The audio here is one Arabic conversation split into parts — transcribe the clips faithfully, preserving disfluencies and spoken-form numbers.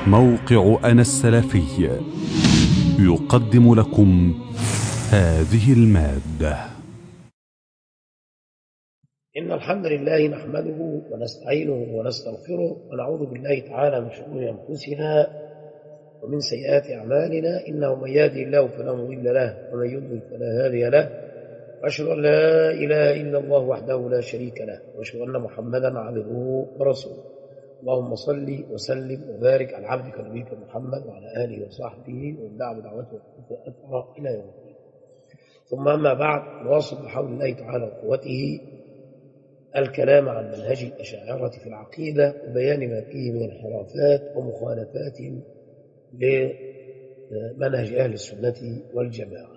موقع أنا السلفي يقدم لكم هذه المادة. إن الحمد لله نحمده ونستعينه ونستغفره ونعوذ بالله تعالى من شرور أنفسنا ومن سيئات أعمالنا، إنه من يهدي الله فلا مضل له ومن يضلل فلا هادي له، وأشهد أن لا إله إلا الله وحده لا شريك له، وأشهد أن محمدا عبده ورسوله. اللهم صل وسلم وبارك على عبدك ونبيك محمد وعلى آله وصحبه ومن دعا بدعوته وأثر إلى يوم الدين. ثم أما بعد، نواصل بحول الله تعالى وقوته الكلام عن منهج الأشاعرة في العقيدة وبيان ما فيه من انحرافات ومخالفات لمنهج أهل السنة والجماعة.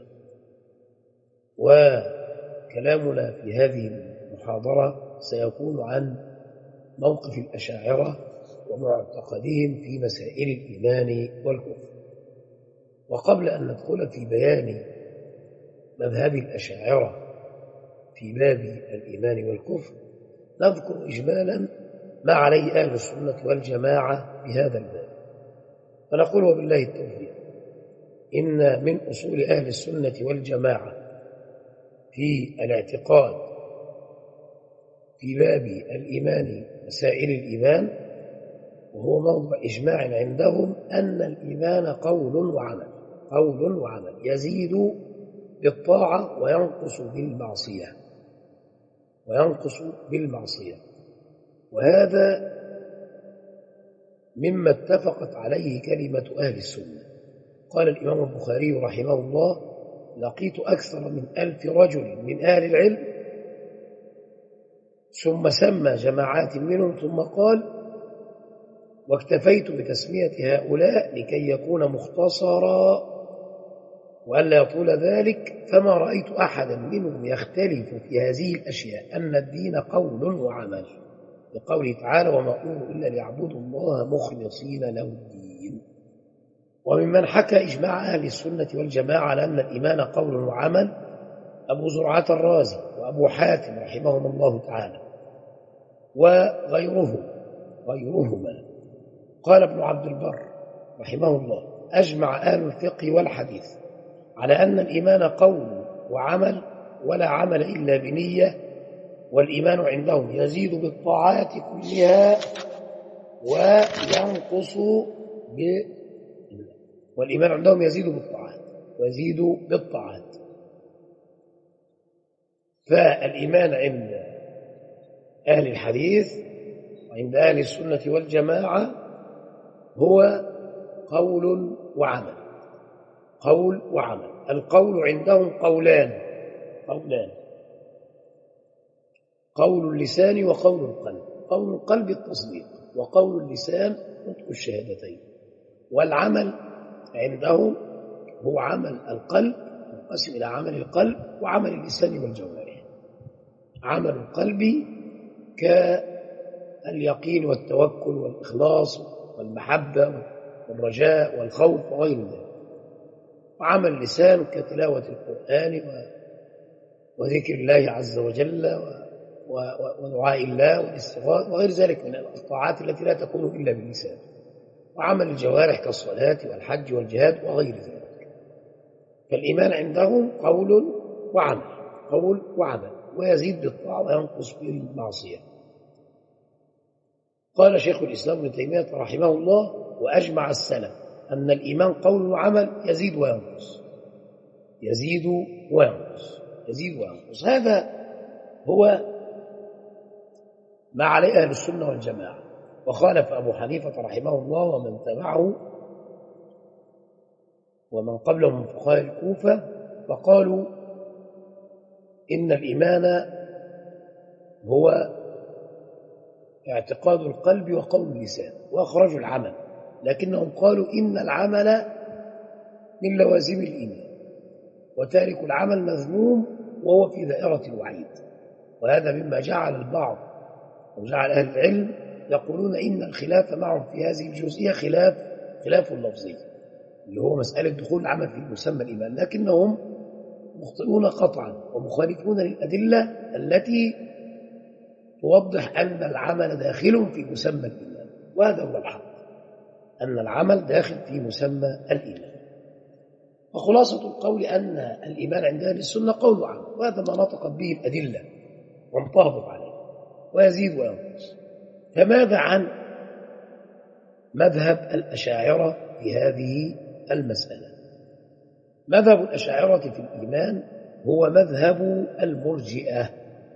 وكلامنا في هذه المحاضرة سيكون عن موقف الأشاعرة ومعتقدهم في مسائل الإيمان والكفر. وقبل أن ندخل في بيان مذهب الأشاعرة في باب الإيمان والكفر، نذكر إجمالا ما عليه أهل السنة والجماعة في هذا الباب، فنقول وبالله التوفيق إن من أصول أهل السنة والجماعة في الاعتقاد في باب الإيمان مسائل الإيمان، وهو موضع إجماع عندهم، أن الإيمان قول وعمل، قول وعمل يزيد بالطاعة وينقص بالمعصية وينقص بالمعصية وهذا مما اتفقت عليه كلمة أهل السنة. قال الإمام البخاري رحمه الله: لقيت أكثر من ألف رجل من أهل العلم، ثم سمى جماعات منهم ثم قال: واكتفيت بتسمية هؤلاء لكي يكون مختصرا وألا يطول ذلك، فما رأيت أحدا منهم يختلف في هذه الأشياء، أن الدين قول وعمل، لقوله تعالى: وما أمروا إلا ليعبدوا الله مخلصين له الدين. وممن حكى إجماع أهل السنة والجماعة على أن الإيمان قول وعمل أبو زرعة الرازي وأبو حاتم رحمهم الله تعالى وغيرهم غيرهما. قال ابن عبد البر رحمه الله: أجمع أهل الفقه والحديث على أن الإيمان قول وعمل ولا عمل إلا بنية، والإيمان عندهم يزيد بالطاعات كلها وينقص ب والإيمان عندهم يزيد بالطاعات ويزيد بالطاعات. فالإيمان عند أهل الحديث وعند أهل السنة والجماعة هو قول وعمل، قول وعمل. القول عندهم قولان قولان قول اللسان وقول القلب. قول القلب التصديق، وقول اللسان نطق الشهادتين. والعمل عندهم هو عمل القلب، ينقسم إلى عمل القلب وعمل اللسان والجوارح. عمل القلب كاليقين والتوكل والإخلاص والمحبة والرجاء والخوف وغير ذلك. وعمل اللسان كتلاوة القرآن وذكر الله عز وجل ودعاء الله والاستغاثة وغير ذلك من الطاعات التي لا تكون إلا باللسان. وعمل الجوارح كالصلاة والحج والجهاد وغير ذلك. فالإيمان عندهم قول وعمل، قول وعمل، ويزيد بالطاعة وينقص بالمعصية. قال شيخ الإسلام ابن تيمية رحمه الله: وأجمع السلف أن الإيمان قول وعمل يزيد وينقص، يزيد وينقص، يزيد وينقص. هذا هو ما عليه أهل السنة والجماعة. وخالف أبو حنيفة رحمه الله ومن تبعه ومن قبله من فقهاء الكوفة، فقالوا إن الإيمان هو اعتقاد القلب وقول اللسان، وأخرجوا العمل، لكنهم قالوا إن العمل من لوازم الإيمان، وتارك العمل مذموم وهو في دائرة الوعيد. وهذا مما جعل البعض وجعل أهل العلم يقولون إن الخلاف معهم في هذه الجزئية خلاف خلاف اللفظي، اللي هو مسألة دخول العمل في مسمى الإيمان، لكنهم مخطئون قطعا ومخالفون للأدلة التي توضح أن العمل داخل في مسمى الإيمان، وهذا هو الحق. أن العمل داخل في مسمى الإيمان. وخلاصة القول أن الإيمان عند أهل السنة قول وعمل، وهذا ما نطقت به الأدلة وانطبقت عليه، ويزيد وينقص. فماذا عن مذهب الأشاعرة في هذه المسألة؟ مذهب الأشاعرة في الإيمان هو مذهب المرجئة،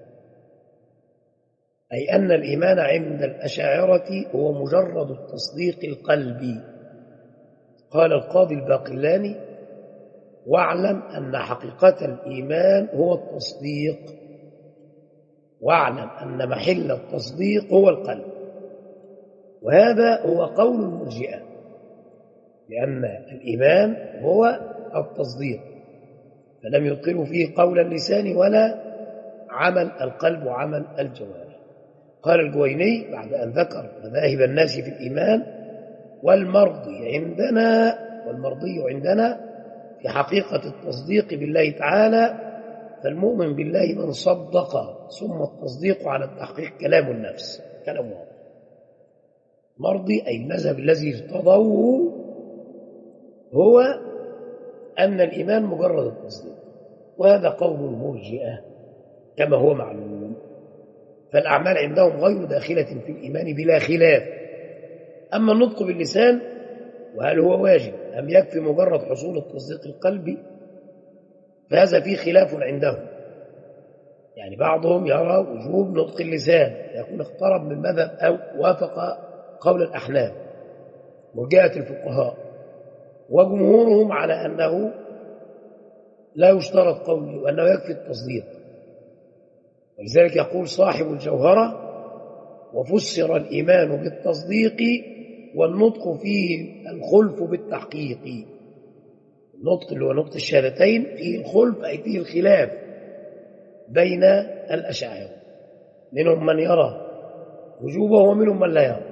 أي أن الإيمان عند الأشاعرة هو مجرد التصديق القلبي. قال القاضي الباقلاني: واعلم أن حقيقة الإيمان هو التصديق، واعلم أن محل التصديق هو القلب. وهذا هو قول المرجئة، لأن الإيمان هو التصديق، فلم يدخلوا فيه قول اللسان ولا عمل القلب وعمل الجوارح. قال الجويني بعد أن ذكر مذاهب الناس في الإيمان: والمرضي عندنا والمرضي عندنا في حقيقة التصديق بالله تعالى، فالمؤمن بالله من صدق، ثم التصديق على التحقيق كلام النفس، كلام واضح. مرضي أي المذهب الذي ارتضوه هو أن الإيمان مجرد التصديق، وهذا قول المرجئة كما هو معلوم. فالأعمال عندهم غير داخلة في الإيمان بلا خلاف. أما النطق باللسان وهل هو واجب أم يكفي مجرد حصول التصديق القلبي، فهذا فيه خلاف عندهم. يعني بعضهم يرى وجوب نطق اللسان، يكون اقترب من مذهب أو وافق قول الأحناف مرجئة الفقهاء، وجمهورهم على أنه لا يشترط قوله وأنه يكفي التصديق. ولذلك يقول صاحب الجوهرة: وفسر الإيمان بالتصديق والنطق فيه الخلف بالتحقيق. النطق اللي هو نطق الشهادتين فيه الخلف، أي فيه الخلاف بين الأشاعرة، منهم من يرى وجوبه ومنهم من لا يرى.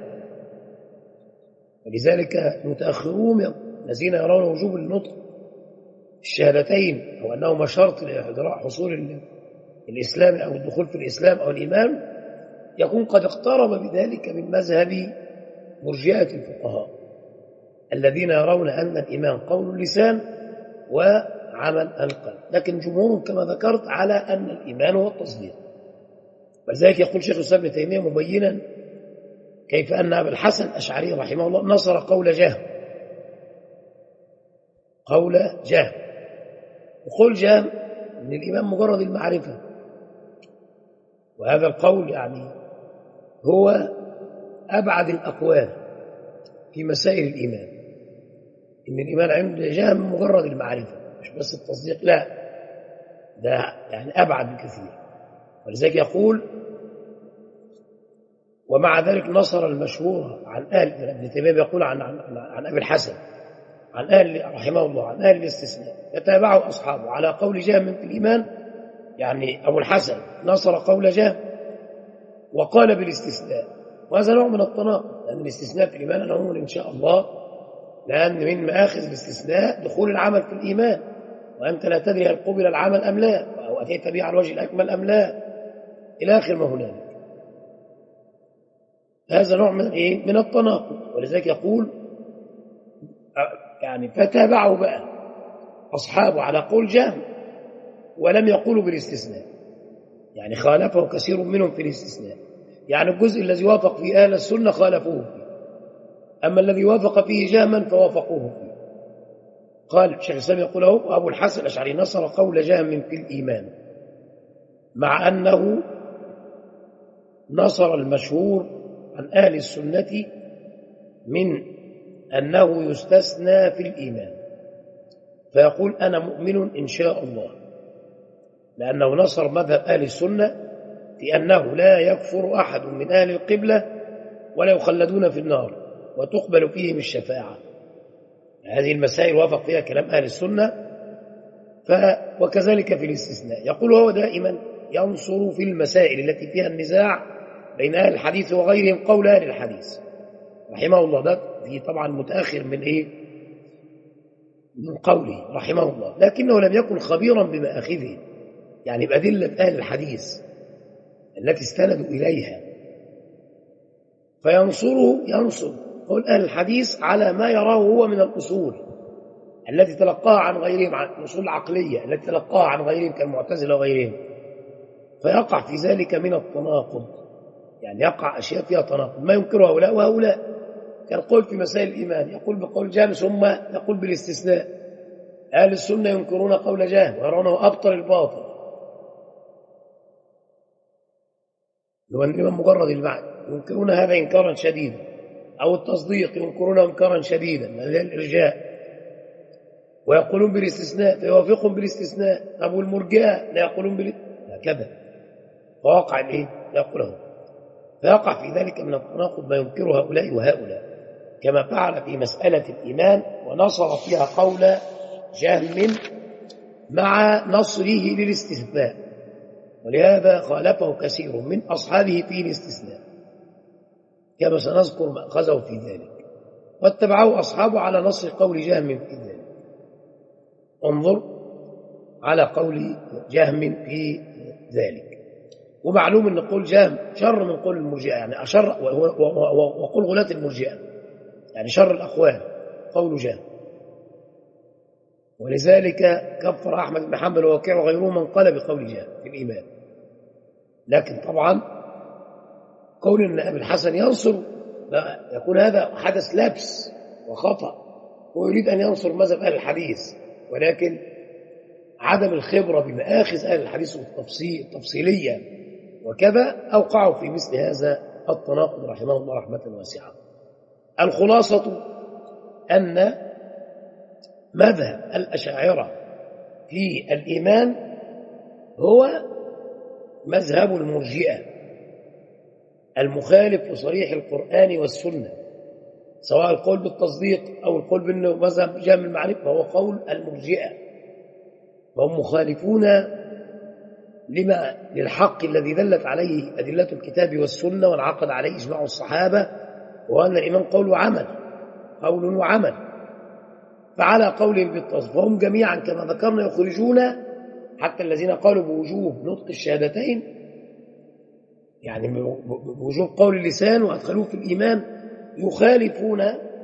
ولذلك المتأخرون الذين يرون وجوب النطق الشهادتين أو أنهما شرط لحصول الإسلام أو الدخول في الإسلام أو الإيمان، يكون قد اقترب بذلك من مذهب مرجئة الفقهاء الذين يرون أن الإيمان قول اللسان وعمل القلب. لكن جمهورهم كما ذكرت على أن الإيمان هو التصديق. ولذلك يقول شيخ الإسلام ابن تيمية مبينا كيف أن أبا الحسن الأشعري رحمه الله نصر قول جهم، قول جهم، وقول جهم أن الإيمان مجرد المعرفة. وهذا القول يعني هو أبعد الأقوال في مسائل الإيمان، إن الإيمان عند جهم مجرد المعرفة مش بس التصديق، لا ده يعني أبعد بكثير. ولذلك يقول: ومع ذلك نصر المشهور عن أهل، ابن تيمية يقول عن, عن, عن أبي الحسن عن أهل رحمه الله عن أهل الاستثناء يتابعه أصحابه على قول جهم في الإيمان. يعني أبو الحسن نصر قول جهم وقال بالاستثناء، وهذا نوع من التناقض، لأن الاستثناء في الإيمان أنا أقول إن شاء الله، لأن من مآخذ الاستثناء دخول العمل في الإيمان، وأنت لا تدري هل قبل العمل أم لا، أو أتيت به على الوجه الأكمل أم لا، إلى آخر ما هنالك. هذا نوع من إيه؟ من التناقض. ولذلك يقول يعني فتابعوا بقى أصحابه على قول جهم ولم يقولوا بالاستثناء، يعني خالفه كثير منهم في الاستثناء. يعني الجزء الذي وافق فيه أهل السنة خالفوه فيه، أما الذي وافق فيه جهما فوافقوه فيه. قال الشيخ الإسلام يقول له: أبو الحسن الأشعري نصر قول جهم في الإيمان، مع أنه نصر المشهور عن أهل السنة من أنه يستثنى في الإيمان، فيقول: أنا مؤمن إن شاء الله، لأنه نصر مذهب أهل السنة في أنه لا يكفر أحد من أهل القبلة ولا يخلدون في النار وتقبل فيهم الشفاعة. هذه المسائل وافق فيها كلام أهل السنة. ف وكذلك في الاستثناء يقول هو دائما ينصر في المسائل التي فيها النزاع بين أهل الحديث وغيرهم قول أهل الحديث رحمه الله. ده دي طبعا متأخر من إيه؟ من قوله رحمه الله، لكنه لم يكن خبيرا بمآخذه، يعني بأدلة أهل الحديث التي استندوا إليها، فينصره ينصر قول أهل الحديث على ما يراه هو من الأصول التي تلقاها عن غيرهم، عن الأصول العقلية التي تلقاها عن غيرهم كالمعتزلة وغيرهم، فيقع في ذلك من التناقض، يعني يقع أشياء فيها تناقض ما ينكره هؤلاء وهؤلاء، كالقول في مسائل الإيمان يقول بقول جهم ثم يقول بالاستثناء. أهل السنة ينكرون قول جهم ويرونه أبطل الباطل، هو الإيمان مجرد المعنى، ينكرون هذا إنكارا شديدا، أو التصديق ينكرونه إنكارا شديدا هذا الإرجاء، ويقولون بالاستثناء فيوافقهم بالاستثناء. أبو المرجئة لا يقولون بالاستثناء هكذا، فوقع الإيه؟ لا يقوله، فيقع في ذلك من التناقض ما ينكره هؤلاء وهؤلاء، كما فعل في مسألة الإيمان ونصر فيها قول جهم مع نصره للاستثناء، ولهذا خالفه كثير من أصحابه في الاستثناء كما سنذكر مأخذه في ذلك، واتبعه أصحابه على نصر قول جهم في ذلك. انظر على قول جهم في ذلك. ومعلوم أن قول جهم شر من قول المرجئة، يعني أشر، وقول غلاة المرجئة يعني شر الأقوال قول جهم، ولذلك كفر أحمد بن حنبل ووكيع وغيره من قال بقول جهم في الإيمان. لكن طبعا قول أن أبي الحسن ينصر يكون هذا حدث لبس وخطأ، ويريد أن ينصر مذهب أهل الحديث، ولكن عدم الخبرة بمآخذ أهل الحديث التفصيلية وكذا أوقعوا في مثل هذا التناقض رحمه الله رحمة واسعة. الخلاصة أن مذهب الأشاعرة في الإيمان هو مذهب المرجئة المخالف لصريح القرآن والسنة، سواء القول بالتصديق أو القول بأنه مذهب جامع المعرفة، فهو قول المرجئة، وهم مخالفون لما للحق الذي دلت عليه أدلة الكتاب والسنة وانعقد عليه إجماع الصحابة، وأن الإيمان قول وعمل، قول وعمل. فعلى قولهم بالتصديق فهم جميعا كما ذكرنا يخرجون حتى الذين قالوا بوجوب نطق الشهادتين، يعني بوجوب قول اللسان وأدخلوه في الإيمان، يخالفون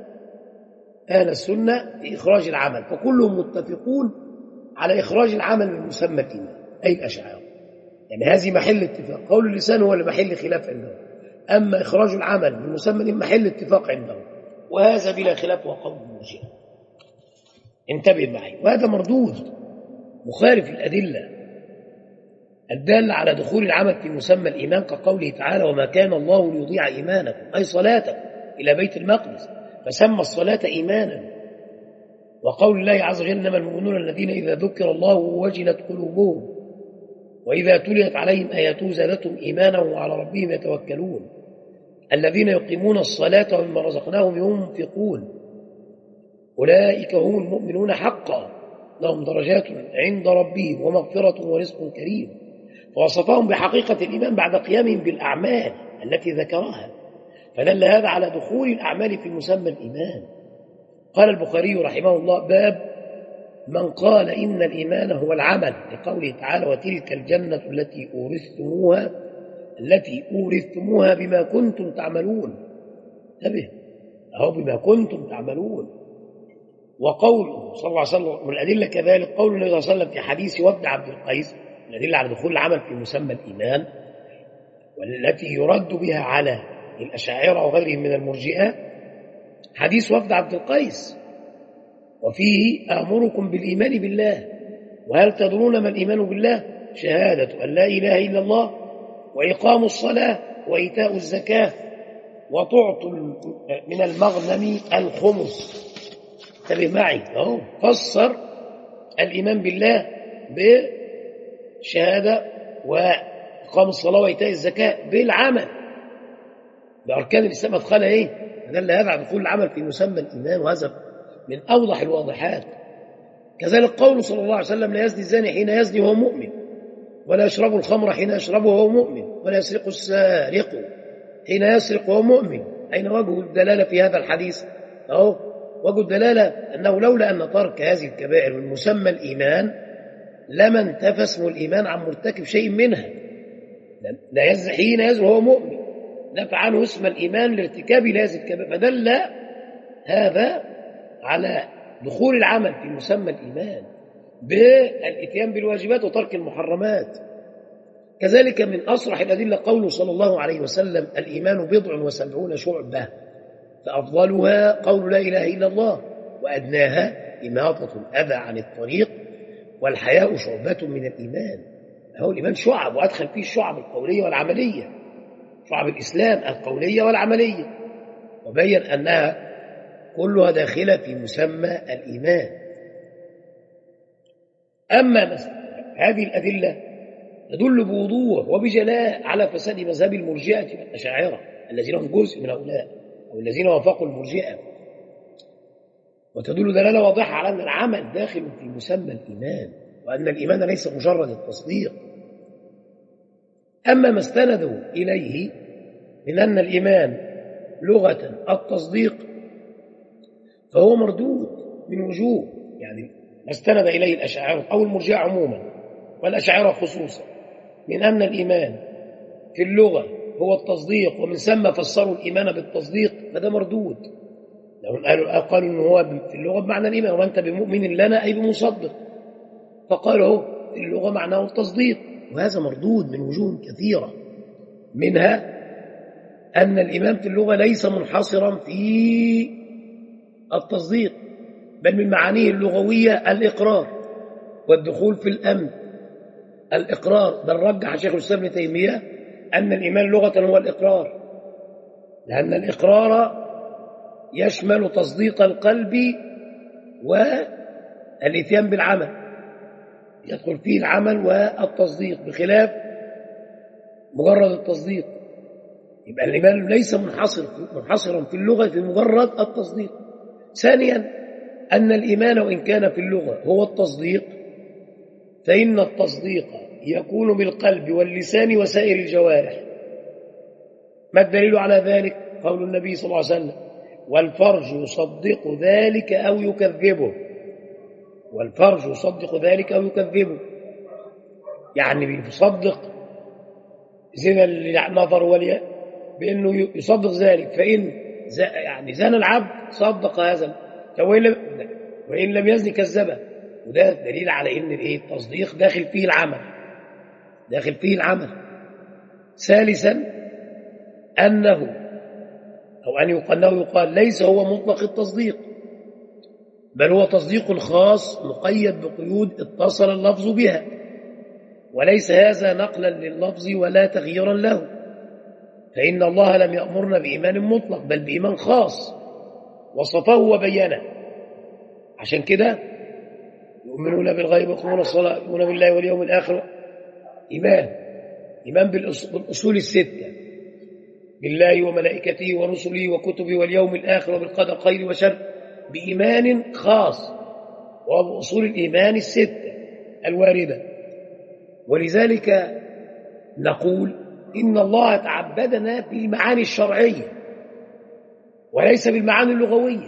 أهل السنة في إخراج العمل، فكلهم متفقون على إخراج العمل من مسمى الإيمان أي الأشاعرة، يعني هذه محل اتفاق. قول اللسان هو محل خلاف عندهم، أما إخراج العمل من مسمى الإيمان محل اتفاق عندهم، وهذا بلا خلاف وقول المرجئة. انتبه معي، وهذا مردود مخالف الأدلة الدالة على دخول العمل في مسمى الإيمان، كقوله تعالى وما كان الله ليضيع إيمانكم أي صلاتكم إلى بيت المقدس، فسمى الصلاة إيمانا. وقول الله عز وجل إنما المؤمنون الذين إذا ذكر الله وجلت قلوبهم وإذا تليت عليهم آياته زادتهم إيمانا وعلى ربهم يتوكلون الذين يقيمون الصلاة ومما رزقناهم ينفقون أولئك هم المؤمنون حقا لهم درجات عند ربهم ومغفرة ورزق كريم. فوصفهم بحقيقة الإيمان بعد قيامهم بالأعمال التي ذكرها، فدل هذا على دخول الأعمال في مسمى الإيمان. قال البخاري رحمه الله باب من قال إن الإيمان هو العمل، لقوله تعالى وتلك الجنة التي أورثتموها التي أورثتموها بما كنتم تعملون. انتبه أهو بما كنتم تعملون. وقوله صلى الله عليه وسلم من الأدلة كذلك قول النبي صلى الله عليه وسلم في حديث وفد عبد القيس، الأدلة على دخول العمل في مسمى الإيمان والتي يرد بها على الأشاعرة وغيرهم من المرجئة، حديث وفد عبد القيس وفيه آمركم بالإيمان بالله، وهل تدرون ما الإيمان بالله؟ شهادة أن لا إله إلا الله وإقام الصلاة وإيتاء الزكاة وتعطوا من المغنم الخمس. انتبه معي اهو، فسر الإيمان بالله بشهادة وإقام الصلاة وإيتاء الزكاة بالعمل، بأركان الإسلام أدخلها إيه؟ دل هذا على دخول العمل في مسمى الإيمان، وهذا من أوضح الواضحات. كذلك قوله صلى الله عليه وسلم لا يزني الزاني حين يزني وهو مؤمن، ولا يشرب الخمر حين يشربه وهو مؤمن، ولا يسرق السارق حين يسرق وهو مؤمن. أين وجه الدلالة في هذا الحديث؟ أهو وجه الدلالة أنه لولا أن ترك هذه الكبائر من مسمى الإيمان لما انتفى اسم الإيمان عن مرتكب شيء منها. لا يزني حين يزني وهو مؤمن، نفى عنه اسم الإيمان لارتكاب لازم الكبائر، فدل هذا على دخول العمل في مسمى الإيمان بالاتيان بالواجبات وترك المحرمات. كذلك من أصرح الأدلة قوله صلى الله عليه وسلم: الإيمان بضع وسبعون شعبة فأفضلها قول لا إله إلا الله وأدناها إماطة الأذى عن الطريق والحياء شعبة من الإيمان. هو الإيمان شعب، وأدخل فيه الشعب القولية والعملية، شعب الإسلام القولية والعملية، وبين أنها كلها داخلة في مسمى الإيمان. أما هذه الأدلة تدل بوضوح وبجلاء على فساد مذهب المرجئة والأشاعرة الذين هم جزء من هؤلاء أو الذين وافقوا المرجئة، وتدل دلالة واضحة على أن العمل داخل في مسمى الإيمان، وأن الإيمان ليس مجرد التصديق. أما ما استندوا إليه من أن الإيمان لغة التصديق فهو مردود من وجوه، يعني ما استند إليه الأشاعرة أو المرجئة عموما والأشاعرة خصوصا من أن الإيمان في اللغة هو التصديق، ومن ثم فسروا الإيمان بالتصديق، فده مردود. لو قالوا قالوا إنه هو في اللغة بمعنى الإيمان، وأنت بمؤمن لنا أي بمصدق، فقالوا في اللغة معناه التصديق، وهذا مردود من وجوه كثيرة، منها أن الإيمان في اللغة ليس منحصرا في التصديق، بل من معانيه اللغوية الإقرار والدخول في الأمن. الإقرار بل رجح شيخ الإسلام ابن تيمية أن الإيمان لغة هو الإقرار، لأن الإقرار يشمل تصديق القلب والإتيان بالعمل، يدخل فيه العمل والتصديق بخلاف مجرد التصديق. يبقى الإيمان ليس منحصر منحصرا في اللغة في مجرد التصديق. ثانيا أن الإيمان وإن كان في اللغة هو التصديق، فإن التصديق يكون بالقلب واللسان وسائر الجوارح. ما الدليل على ذلك؟ قول النبي صلى الله عليه وسلم: والفرج يصدق ذلك أو يكذبه. والفرج يصدق ذلك أو يكذبه، يعني بيصدق زنا النظر والياء بأنه يصدق ذلك، فإن يعني زنا العبد صدق هذا، وإن لم يزن كذبه. وده دليل على ان الايه التصديق داخل فيه العمل، داخل فيه العمل. ثالثا انه او ان يقال يقال ليس هو مطلق التصديق، بل هو تصديق خاص مقيد بقيود اتصل اللفظ بها، وليس هذا نقلا لللفظ ولا تغييرا له، فإن الله لم يأمرنا بإيمان مطلق بل بإيمان خاص وصفه وبينه. عشان كده يؤمنون بالغيب ويقيمون الصلاة يؤمنون بالله واليوم الآخر، إيمان إيمان بالأصول الستة، بالله وملائكته ورسله وكتبه واليوم الآخر وبالقدر خير وشر، بإيمان خاص وبأصول الإيمان الستة الواردة. ولذلك نقول إن الله تعبدنا بالمعاني الشرعية وليس بالمعاني اللغوية.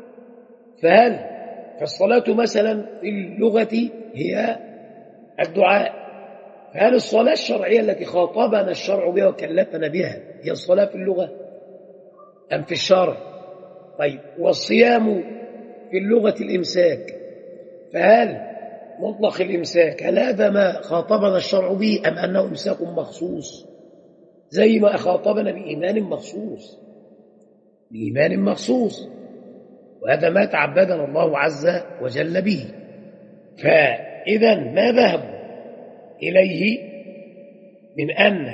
فهل فالصلاة مثلا في اللغة هي الدعاء، فهل الصلاة الشرعية التي خاطبنا الشرع بها وكلفنا بها هي الصلاة في اللغة أم في الشرع؟ طيب، والصيام في اللغة الإمساك، فهل مطلق الإمساك هل هذا ما خاطبنا الشرع به أم أنه إمساك مخصوص زي ما خاطبنا بإيمان مخصوص بإيمان مخصوص؟ وهذا ما تعبدنا الله عز وجل به. فإذا ما ذهبوا إليه من أن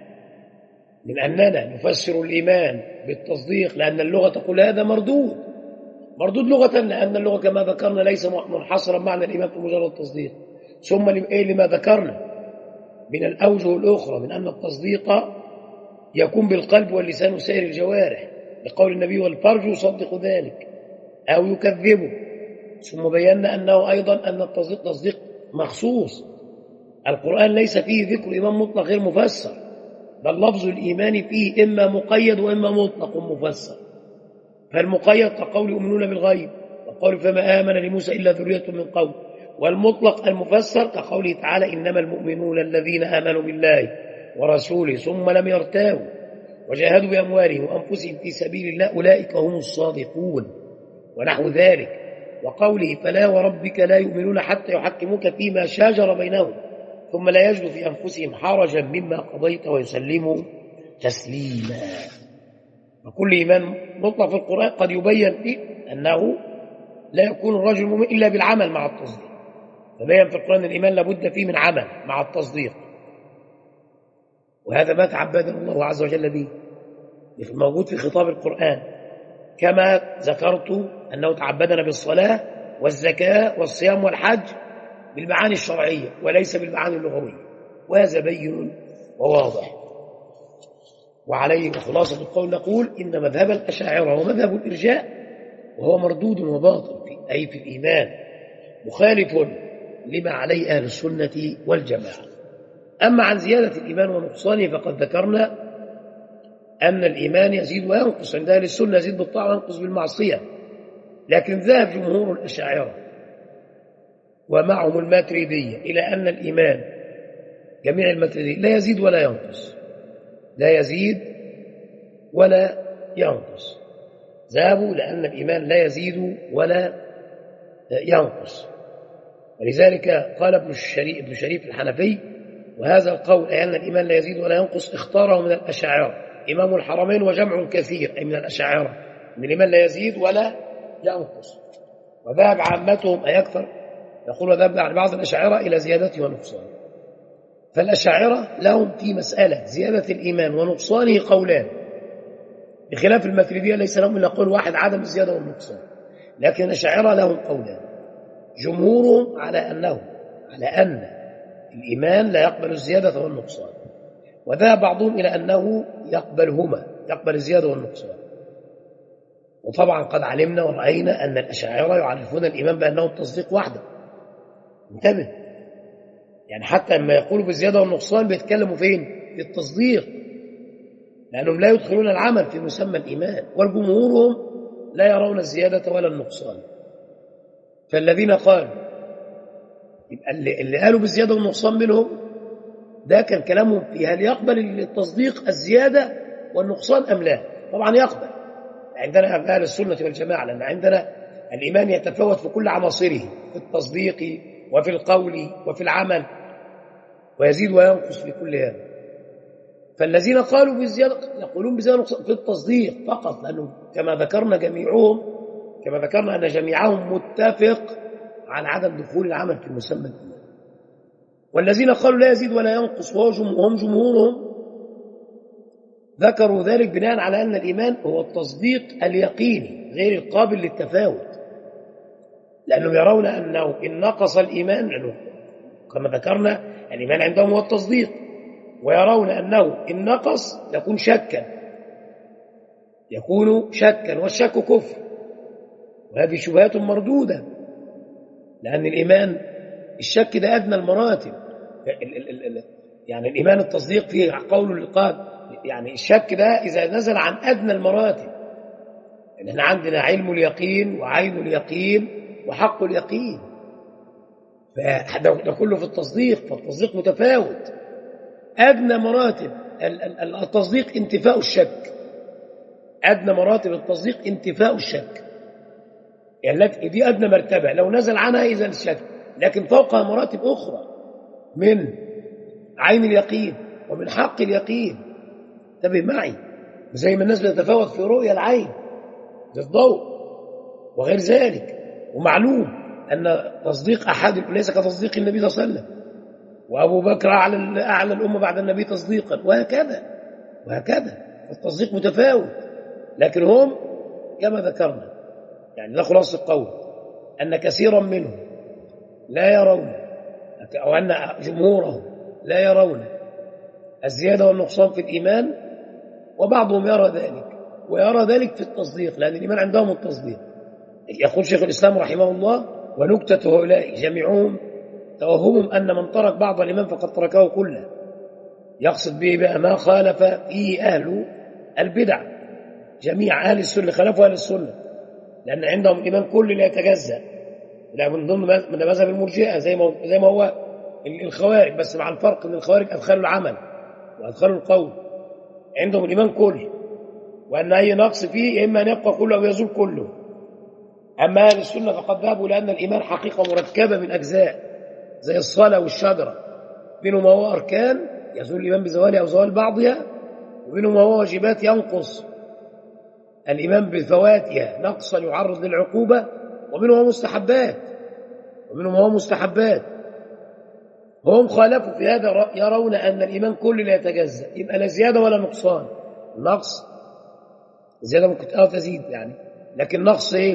من أننا نفسر الإيمان بالتصديق لأن اللغة تقول هذا مردود مردود لغة، لأن اللغة كما ذكرنا ليس منحصرا معنى الإيمان في مجرد التصديق. ثم لما ذكرنا من الأوجه الأخرى من أن التصديق يكون بالقلب واللسان وسائر الجوارح، لقول النبي: والفرج يصدق ذلك أو يكذبه. ثم بينا أنه أيضا أن التصديق تصديق مخصوص، القرآن ليس فيه ذكر إيمان مطلق غير مفسر، بل لفظ الإيمان فيه إما مقيد وإما مطلق مفسر. فالمقيد كقول يؤمنون بالغيب، وقول فما آمن لموسى إلا ذرية من قوم، والمطلق المفسر كقوله تعالى: إنما المؤمنون الذين آمنوا بالله ورسوله ثم لم يرتابوا وجاهدوا بأموالهم وأنفسهم في سبيل الله أولئك هم الصادقون ونحو ذلك. وقوله فلا وربك لا يؤمنون حتى يحكموك فيما شاجر بينهم ثم لا يجدوا في أنفسهم حرجا مما قضيت ويسلموا تسليما. وكل إيمان مطلق في القرآن قد يبين فيه أنه لا يكون الرجل مؤمن إلا بالعمل مع التصديق، فبين في القرآن الإيمان لابد فيه من عمل مع التصديق، وهذا ما تعبدنا الله عز وجل به موجود في خطاب القرآن، كما ذكرت أنه تعبدنا بالصلاة والزكاة والصيام والحج بالمعاني الشرعية وليس بالمعاني اللغوية، وهذا بين وواضح. وعليه خلاصة القول نقول إن مذهب الأشاعرة ومذهب الإرجاء وهو مردود وباطل في أي في الإيمان مخالف لما عليه أهل السنة والجماعة. أما عن زيادة الإيمان ونقصانه فقد ذكرنا أن الإيمان يزيد وينقص، عند أهل السنة يزيد بالطاعة وينقص بالمعصية، لكن ذهب جمهور الأشاعرة ومعهم الماتريدية إلى أن الإيمان جميع الماتريدية لا يزيد ولا ينقص، لا يزيد ولا ينقص، ذهبوا لأن الإيمان لا يزيد ولا ينقص. ولذلك قال ابن الشريف, ابن شريف الحنفي وهذا القول أي أن الإيمان لا يزيد ولا ينقص اختاره من الأشاعرة إمام الحرمين وجمع كثير أي من الأشاعرة من الإيمان لا يزيد ولا ينقص، وذهب عامتهم أي أكثر يقول وذهب عن بعض الأشاعرة إلى زيادته ونقصانه. فالأشاعرة لهم في مسألة زيادة الإيمان ونقصانه قولان، بخلاف الماتريدية ليس لهم إلا قول واحد عدم الزيادة والنقصان، لكن الأشاعرة لهم قولان، جمهورهم على أنه على أن الإيمان لا يقبل الزيادة والنقصان، وذهب بعضهم إلى أنه يقبلهما، يقبل الزيادة والنقصان. وطبعا قد علمنا ورأينا أن الأشاعرة يعرفون الإيمان بأنه التصديق وحده، انتبه، يعني حتى لما يقولوا بالزيادة والنقصان بيتكلموا فين؟ في التصديق، لأنهم لا يدخلون العمل في مسمى الإيمان، والجمهورهم لا يرون الزيادة ولا النقصان. فالذين قالوا اللي قالوا بالزيادة والنقصان منهم ده كان كلامهم في هل يقبل التصديق الزيادة والنقصان أم لا. طبعا يقبل عندنا أهل السنة والجماعة، لأن عندنا الإيمان يتفاوت في كل عناصره، في التصديق وفي القول وفي العمل، ويزيد وينقص في كل هذا. فالذين قالوا بالزيادة يقولون بزيادة ونقصان في التصديق فقط، لأنه كما ذكرنا جميعهم كما ذكرنا أن جميعهم متفق على عدم دخول العمل في مسمى الإيمان. والذين قالوا لا يزيد ولا ينقص وهم جمهورهم ذكروا ذلك بناء على أن الإيمان هو التصديق اليقيني غير القابل للتفاوت، لأنهم يرون أنه إن نقص الإيمان، لأنه كما ذكرنا الإيمان عندهم هو التصديق، ويرون أنه إن نقص يكون شكا يكون شكا والشك كفر، وهذه شبهات مردودة، لأن الإيمان الشك ده أدنى المراتب، يعني الإيمان التصديق فيه قول القاد، يعني الشك ده إذا نزل عن أدنى المراتب، يعني احنا عندنا علم اليقين وعين اليقين وحق اليقين، فده كله في التصديق، فالتصديق متفاوت. أدنى مراتب التصديق انتفاء الشك، أدنى مراتب التصديق انتفاء الشك، يعني دي أدنى مرتبة، لو نزل عنها إذا الشك، لكن فوقها مراتب أخرى من عين اليقين ومن حق اليقين. انتبه معي، زي ما الناس بتتفاوت في رؤية العين للضوء وغير ذلك، ومعلوم أن تصديق أحد ليس كتصديق النبي صلى الله عليه وسلم، وأبو بكر أعلى أعلى الأمة بعد النبي تصديقا، وهكذا وهكذا، التصديق متفاوت. لكن هم كما ذكرنا، يعني ده خلاص القول، أن كثيرا منهم لا يرون، أو أن جمهورهم لا يرون الزيادة والنقصان في الإيمان، وبعضهم يرى ذلك، ويرى ذلك في التصديق، لأن الإيمان عندهم التصديق. يقول شيخ الإسلام رحمه الله ونكتة هؤلاء جميعهم توهمهم أن من ترك بعض الإيمان فقد تركه كله، يقصد به بقى ما خالف فيه أهل البدع، جميع أهل السنة خالفوا أهل السنة، لأن عندهم الإيمان كل لا يتجزأ، لا من ضمن من مذهب المرجئة زي ما زي ما هو الخوارج، بس مع الفرق أن الخوارج أدخلوا العمل وأدخلوا القول، عندهم الإيمان كله، وأن أي نقص فيه إما أن يبقى كله أو يزول كله. أما أهل السنة فقد ذهبوا لأن الإيمان حقيقة مركبة من أجزاء زي الصلاة والشجرة، منهم ما هو أركان يزول الإيمان بزوالها أو زوال بعضها، ومنهم ما هو واجبات ينقص الإيمان بفواتها نقصا يعرض للعقوبة، ومنهم هو مستحبات ومنهم هو مستحبات وهم خالفوا في هذا، يرون أن الإيمان كله لا يتجزأ، يبقى لا زيادة ولا نقصان. النقص زيادة ممكن أو تزيد يعني، لكن نقص إيه؟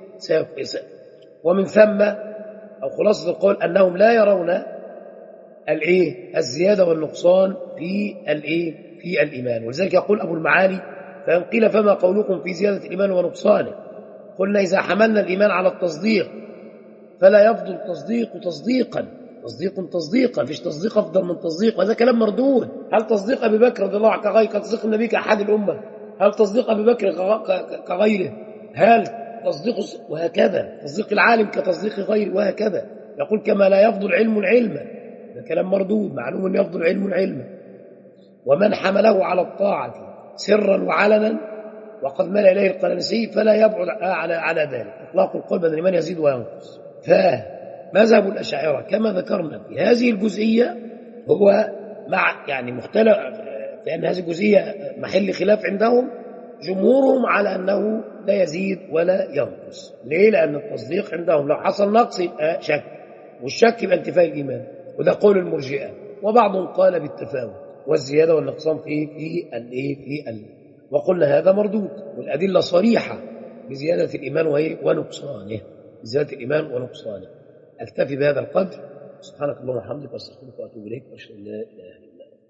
ومن ثم أو خلاصة القول أنهم لا يرون الإيه؟ الزيادة والنقصان في الإيه؟ في الإيمان. ولذلك يقول أبو المعالي: فإن قيل فما قولكم في زيادة الإيمان ونقصانه؟ قلنا: إذا حملنا الإيمان على التصديق فلا يفضل التصديق تصديقا تصديق تصديقا فيش تصديق أفضل من تصديق، وهذا كلام مردود. هل تصديق أبي بكر رضي الله عنه كغير تصديق النبي كأحد الأمة؟ هل تصديق أبي بكر كغيره؟ هل تصديق وهكذا تصديق العالم كتصديق غيره وهكذا. يقول: كما لا يفضل علم العلم، هذا كلام مردود، معلوم أن يفضل علم العلم. ومن حمله على الطاعة سرا وعلنا وقد مال إليه القرنسي فلا يبعد على على ذلك. إطلاق القول بدل من يزيد وينقص. فمذهب الأشاعرة كما ذكرنا في هذه الجزئية هو مع يعني مختلف، لأن هذه الجزئية محل خلاف عندهم. جمهورهم على أنه لا يزيد ولا ينقص. ليه؟ لأن التصديق عندهم لو حصل نقص يبقى شك، والشك يبقى انتفاء الإيمان، وده قول المرجئة. وبعضهم قال بالتفاوت والزيادة والنقصان في في الايه في ال وقلنا هذا مردود، والأدلة صريحة بزيادة الإيمان ونقصانه، بزيادة الإيمان ونقصانه. أكتفي بهذا القدر. سبحانك اللهم وبحمدك، أستغفرك وأتوب إليك، وأشهد أن لا إله إلا أنت.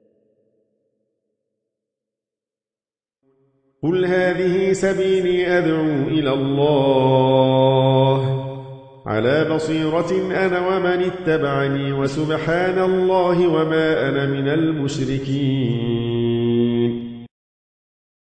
قل هذه سبيلي أدعو إلى الله على بصيرة أنا ومن اتبعني، وسبحان الله وما أنا من المشركين.